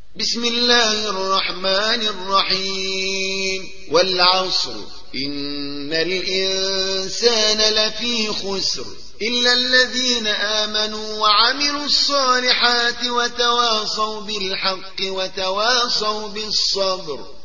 بسم الله الرحمن الرحيم والعصر إن الإنسان لفي خسر إلا الذين آمنوا وعملوا الصالحات وتواصوا بالحق وتواصوا بالصبر